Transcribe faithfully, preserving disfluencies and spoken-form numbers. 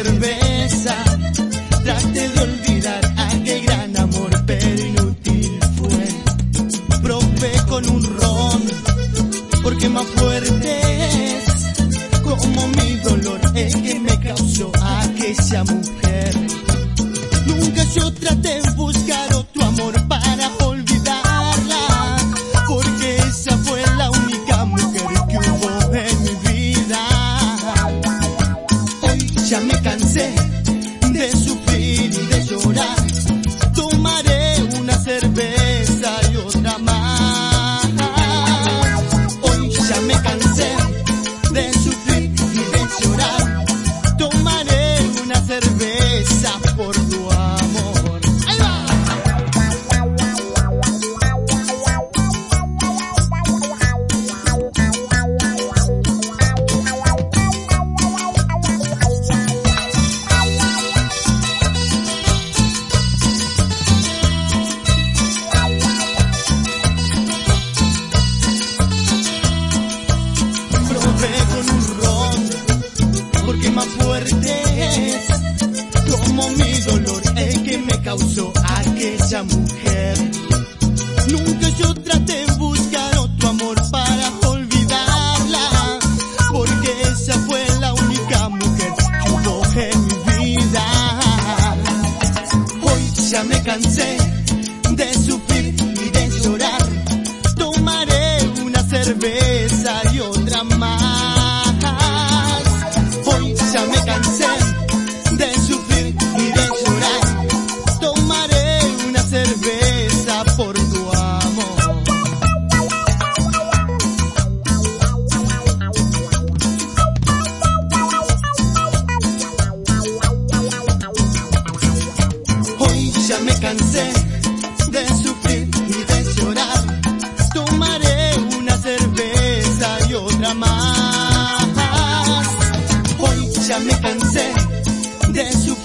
cerveza. Traté de olvidar aquel gran amor, pero inútil fue. Probé con un ron, porque más fuerte es como mi dolor el que me causó aquella mujer. Nunca yo traté de buscar otro amor para olvidarla, porque esa fue la única mujer que hubo en mi vida. Hoy ya me cansé de sufrir y de llorar. Tomaré una cerveza y otra más. Hoy ya me cansé de sufrir y de llorar. Tomaré una cerveza por tu amor. ¡Ahí va! Probé con un ron, porque más fuerte es como mi dolor el que me causó aquella mujer. Nunca yo traté de buscar otro amor para olvidarla, porque esa fue la única mujer que hubo en mi vida. Hoy ya me cansé de sufrir y de llorar. Tomaré una cerveza y otra más. Hoy ya me cansé de sufrir y de llorar. Tomaré una cerveza por tu amor. Hoy ya me cansé de sufrir y de llorar. Tomaré una cerveza y otra más. Hoy ya me cansé de sufrir